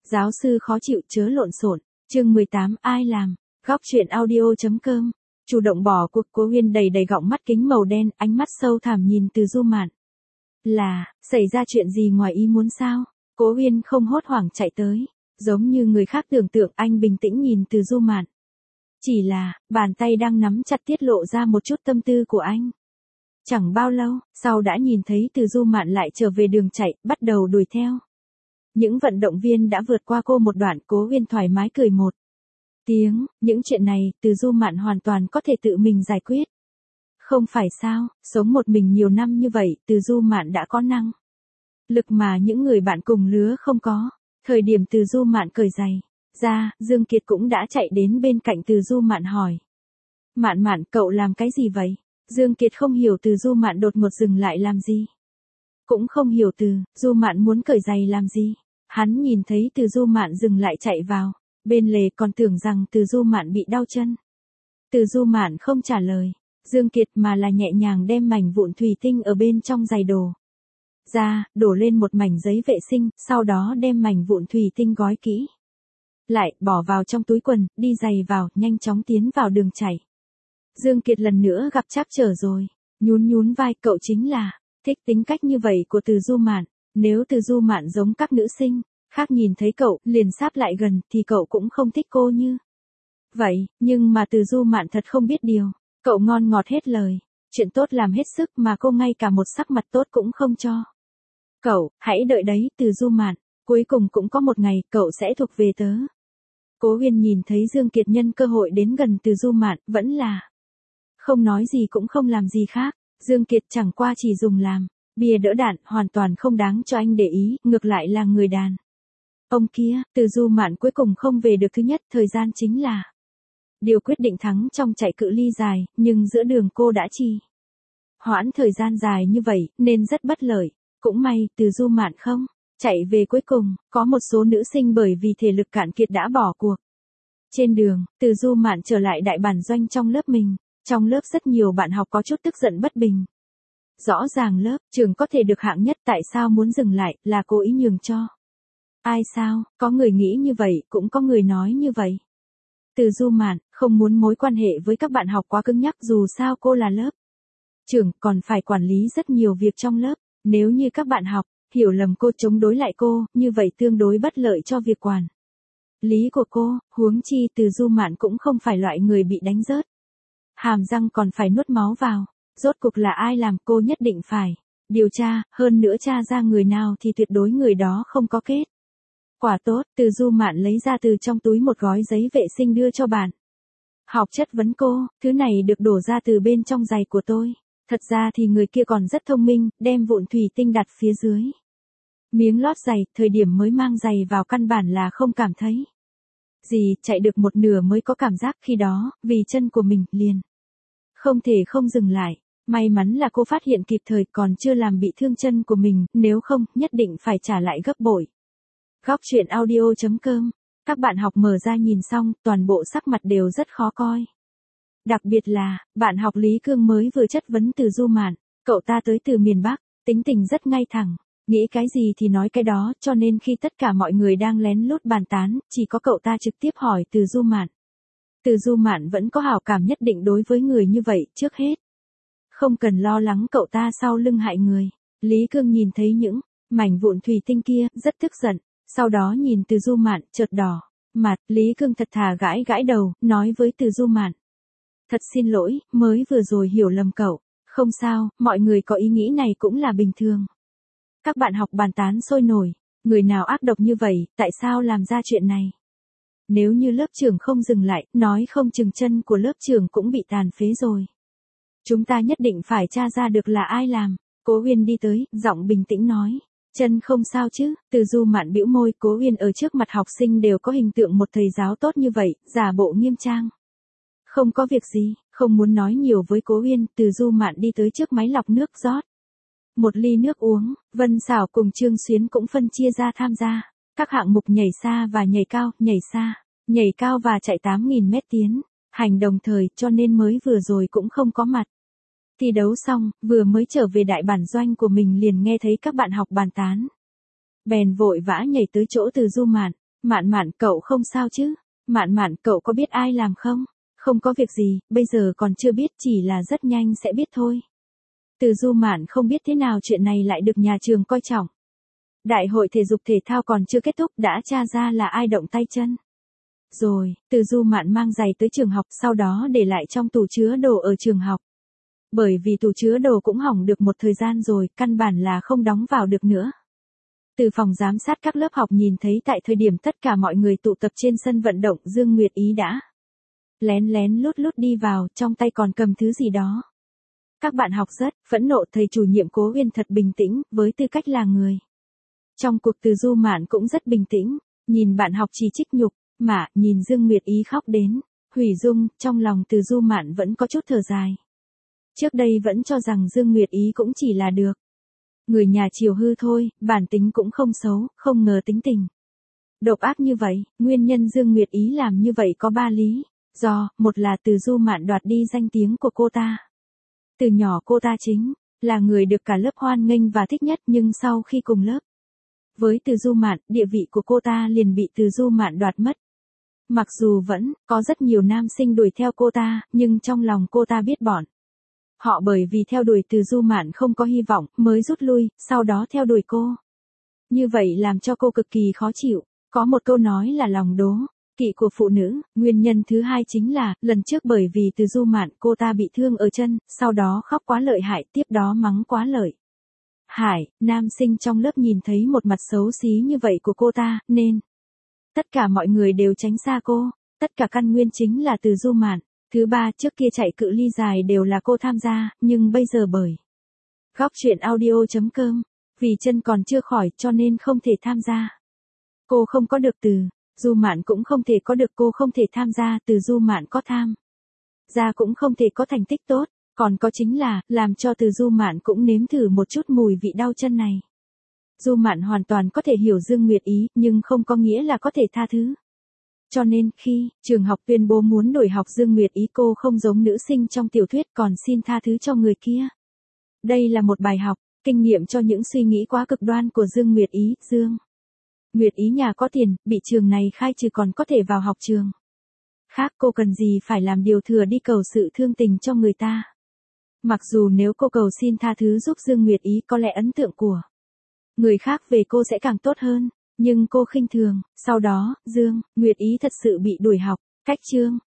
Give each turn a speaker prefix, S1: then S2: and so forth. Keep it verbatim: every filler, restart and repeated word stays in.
S1: Giáo sư khó chịu chớ lộn xộn. Chương mười tám ai làm? Góc truyện audio.com. Chủ động bỏ cuộc. Cố Huyên đầy đầy gọng mắt kính màu đen, ánh mắt sâu thẳm nhìn Từ Du Mạn. Là, xảy ra chuyện gì ngoài ý muốn sao? Cố Huyên không hốt hoảng chạy tới, giống như người khác tưởng tượng. Anh bình tĩnh nhìn Từ Du Mạn. Chỉ là, bàn tay đang nắm chặt tiết lộ ra một chút tâm tư của anh. Chẳng bao lâu, sau đã nhìn thấy Từ Du Mạn lại trở về đường chạy, bắt đầu đuổi theo. Những vận động viên đã vượt qua cô một đoạn. Cố Huyên thoải mái cười một tiếng, những chuyện này, Từ Du Mạn hoàn toàn có thể tự mình giải quyết. Không phải sao, sống một mình nhiều năm như vậy, Từ Du Mạn đã có năng lực mà những người bạn cùng lứa không có. Thời điểm Từ Du Mạn cởi giày ra, Dương Kiệt cũng đã chạy đến bên cạnh Từ Du Mạn hỏi. Mạn Mạn, cậu làm cái gì vậy? Dương Kiệt không hiểu Từ Du Mạn đột ngột dừng lại làm gì. Cũng không hiểu Từ Du Mạn muốn cởi giày làm gì. Hắn nhìn thấy Từ Du Mạn dừng lại chạy vào bên lề, còn tưởng rằng Từ Du Mạn bị đau chân. Từ Du Mạn không trả lời Dương Kiệt mà là nhẹ nhàng đem mảnh vụn thủy tinh ở bên trong giày đổ ra, đổ lên một mảnh giấy vệ sinh, sau đó đem mảnh vụn thủy tinh gói kỹ lại, bỏ vào trong túi quần, đi giày vào, nhanh chóng tiến vào đường chạy. Dương Kiệt lần nữa gặp trắc trở rồi, nhún nhún vai. Cậu chính là thích tính cách như vậy của Từ Du Mạn. Nếu Từ Du Mạn giống các nữ sinh khác nhìn thấy cậu, liền sáp lại gần, thì cậu cũng không thích cô như vậy. Nhưng mà Từ Du Mạn thật không biết điều. Cậu ngon ngọt hết lời, chuyện tốt làm hết sức mà cô ngay cả một sắc mặt tốt cũng không cho cậu. Hãy đợi đấy, Từ Du Mạn, cuối cùng cũng có một ngày, cậu sẽ thuộc về tớ. Cố Huyên nhìn thấy Dương Kiệt nhân cơ hội đến gần Từ Du Mạn, vẫn là không nói gì cũng không làm gì khác. Dương Kiệt chẳng qua chỉ dùng làm bia đỡ đạn, hoàn toàn không đáng cho anh để ý, ngược lại là người đàn ông kia. Từ Du Mạn cuối cùng không về được thứ nhất, thời gian chính là điều quyết định thắng trong chạy cự ly dài, nhưng giữa đường cô đã trì hoãn thời gian dài như vậy, nên rất bất lợi. Cũng may, Từ Du Mạn không chạy về cuối cùng, có một số nữ sinh bởi vì thể lực cạn kiệt đã bỏ cuộc. Trên đường, Từ Du Mạn trở lại đại bản doanh trong lớp mình. Trong lớp rất nhiều bạn học có chút tức giận bất bình. Rõ ràng lớp trường có thể được hạng nhất, tại sao muốn dừng lại, là cố ý nhường cho ai sao? Có người nghĩ như vậy, cũng có người nói như vậy. Từ Du Mạn không muốn mối quan hệ với các bạn học quá cứng nhắc, dù sao cô là lớp trưởng, còn phải quản lý rất nhiều việc trong lớp. Nếu như các bạn học hiểu lầm cô, chống đối lại cô, như vậy tương đối bất lợi cho việc quản lý của cô. Huống chi Từ Du Mạn cũng không phải loại người bị đánh rớt hàm răng còn phải nuốt máu vào. Rốt cuộc là ai làm, cô nhất định phải điều tra, hơn nữa tra ra người nào thì tuyệt đối người đó không có kết quả tốt. Từ Du Mạn lấy ra từ trong túi một gói giấy vệ sinh đưa cho bạn học, chất vấn cô, thứ này được đổ ra từ bên trong giày của tôi. Thật ra thì người kia còn rất thông minh, đem vụn thủy tinh đặt phía dưới miếng lót giày, thời điểm mới mang giày vào căn bản là không cảm thấy gì, chạy được một nửa mới có cảm giác. Khi đó, vì chân của mình, liền không thể không dừng lại. May mắn là cô phát hiện kịp thời, còn chưa làm bị thương chân của mình, nếu không, nhất định phải trả lại gấp bội. Góc truyện audio.com. Các bạn học mở ra nhìn xong, toàn bộ sắc mặt đều rất khó coi. Đặc biệt là, bạn học Lý Cương mới vừa chất vấn Từ Du Mạn. Cậu ta tới từ miền Bắc, tính tình rất ngay thẳng, nghĩ cái gì thì nói cái đó, cho nên khi tất cả mọi người đang lén lút bàn tán, chỉ có cậu ta trực tiếp hỏi Từ Du Mạn. Từ Du Mạn vẫn có hảo cảm nhất định đối với người như vậy. Trước hết, không cần lo lắng cậu ta sau lưng hại người. Lý Cương nhìn thấy những mảnh vụn thủy tinh kia, rất tức giận. Sau đó nhìn Từ Du Mạn, chợt đỏ mặt. Lý Cương thật thà gãi gãi đầu, nói với Từ Du Mạn. Thật xin lỗi, mới vừa rồi hiểu lầm cậu. Không sao, mọi người có ý nghĩ này cũng là bình thường. Các bạn học bàn tán sôi nổi. Người nào ác độc như vậy, tại sao làm ra chuyện này? Nếu như lớp trưởng không dừng lại, nói không chừng chân của lớp trưởng cũng bị tàn phế rồi. Chúng ta nhất định phải tra ra được là ai làm. Cố Huyên đi tới, giọng bình tĩnh nói. Chân không sao chứ? Từ Du Mạn bĩu môi. Cố Huyên ở trước mặt học sinh đều có hình tượng một thầy giáo tốt như vậy, giả bộ nghiêm trang. Không có việc gì, không muốn nói nhiều với Cố Huyên. Từ Du Mạn đi tới trước máy lọc nước, rót một ly nước uống. Vân Xảo cùng Trương Xuyến cũng phân chia ra tham gia các hạng mục nhảy xa và nhảy cao, nhảy xa, nhảy cao và chạy tám nghìn mét tiến hành đồng thời, cho nên mới vừa rồi cũng không có mặt. Thi đấu xong, vừa mới trở về đại bản doanh của mình liền nghe thấy các bạn học bàn tán. Bèn vội vã nhảy tới chỗ Từ Du Mạn. Mạn Mạn, cậu không sao chứ? Mạn Mạn, cậu có biết ai làm không? Không có việc gì, bây giờ còn chưa biết, chỉ là rất nhanh sẽ biết thôi. Từ Du Mạn không biết thế nào chuyện này lại được nhà trường coi trọng. Đại hội thể dục thể thao còn chưa kết thúc đã tra ra là ai động tay chân. Rồi, Từ Du Mạn mang giày tới trường học, sau đó để lại trong tủ chứa đồ ở trường học. Bởi vì tủ chứa đồ cũng hỏng được một thời gian rồi, căn bản là không đóng vào được nữa. Từ phòng giám sát các lớp học nhìn thấy tại thời điểm tất cả mọi người tụ tập trên sân vận động, Dương Nguyệt Ý đã lén lén lút lút đi vào, trong tay còn cầm thứ gì đó. Các bạn học rất phẫn nộ, thầy chủ nhiệm Cố Uyên thật bình tĩnh, với tư cách là người trong cuộc. Từ Du Mạn cũng rất bình tĩnh, nhìn bạn học chỉ trích nhục, mà nhìn Dương Nguyệt Ý khóc đến hủy dung, trong lòng Từ Du Mạn vẫn có chút thở dài. Trước đây vẫn cho rằng Dương Nguyệt Ý cũng chỉ là được người nhà chiều hư thôi, bản tính cũng không xấu, không ngờ tính tình độc ác như vậy. Nguyên nhân Dương Nguyệt Ý làm như vậy có ba lý do. Một là Từ Du Mạn đoạt đi danh tiếng của cô ta. Từ nhỏ cô ta chính là người được cả lớp hoan nghênh và thích nhất, nhưng sau khi cùng lớp với Từ Du Mạn, địa vị của cô ta liền bị Từ Du Mạn đoạt mất. Mặc dù vẫn có rất nhiều nam sinh đuổi theo cô ta, nhưng trong lòng cô ta biết bọn họ bởi vì theo đuổi Từ Du Mạn không có hy vọng, mới rút lui, sau đó theo đuổi cô. Như vậy làm cho cô cực kỳ khó chịu. Có một câu nói là lòng đố kỵ của phụ nữ. Nguyên nhân thứ hai chính là, lần trước bởi vì Từ Du Mạn cô ta bị thương ở chân, sau đó khóc quá lợi hại, tiếp đó mắng quá lợi hại, nam sinh trong lớp nhìn thấy một mặt xấu xí như vậy của cô ta, nên tất cả mọi người đều tránh xa cô. Tất cả căn nguyên chính là Từ Du Mạn. Thứ ba, trước kia chạy cự ly dài đều là cô tham gia, nhưng bây giờ bởi góc truyện audio chấm com, vì chân còn chưa khỏi cho nên không thể tham gia. Cô không có được Từ Du Mạn cũng không thể có được, cô không thể tham gia, Từ Du Mạn có tham gia cũng không thể có thành tích tốt. Còn có chính là, làm cho Từ Du Mạn cũng nếm thử một chút mùi vị đau chân này. Du Mạn hoàn toàn có thể hiểu Dương Nguyệt Ý, nhưng không có nghĩa là có thể tha thứ. Cho nên, khi trường học tuyên bố muốn đổi học Dương Nguyệt Ý, cô không giống nữ sinh trong tiểu thuyết còn xin tha thứ cho người kia. Đây là một bài học, kinh nghiệm cho những suy nghĩ quá cực đoan của Dương Nguyệt Ý. Dương Nguyệt Ý nhà có tiền, bị trường này khai trừ còn có thể vào học trường khác, cô cần gì phải làm điều thừa đi cầu sự thương tình cho người ta. Mặc dù nếu cô cầu xin tha thứ giúp Dương Nguyệt Ý, có lẽ ấn tượng của người khác về cô sẽ càng tốt hơn, nhưng cô khinh thường. Sau đó, Dương Nguyệt Ý thật sự bị đuổi học. Cách chương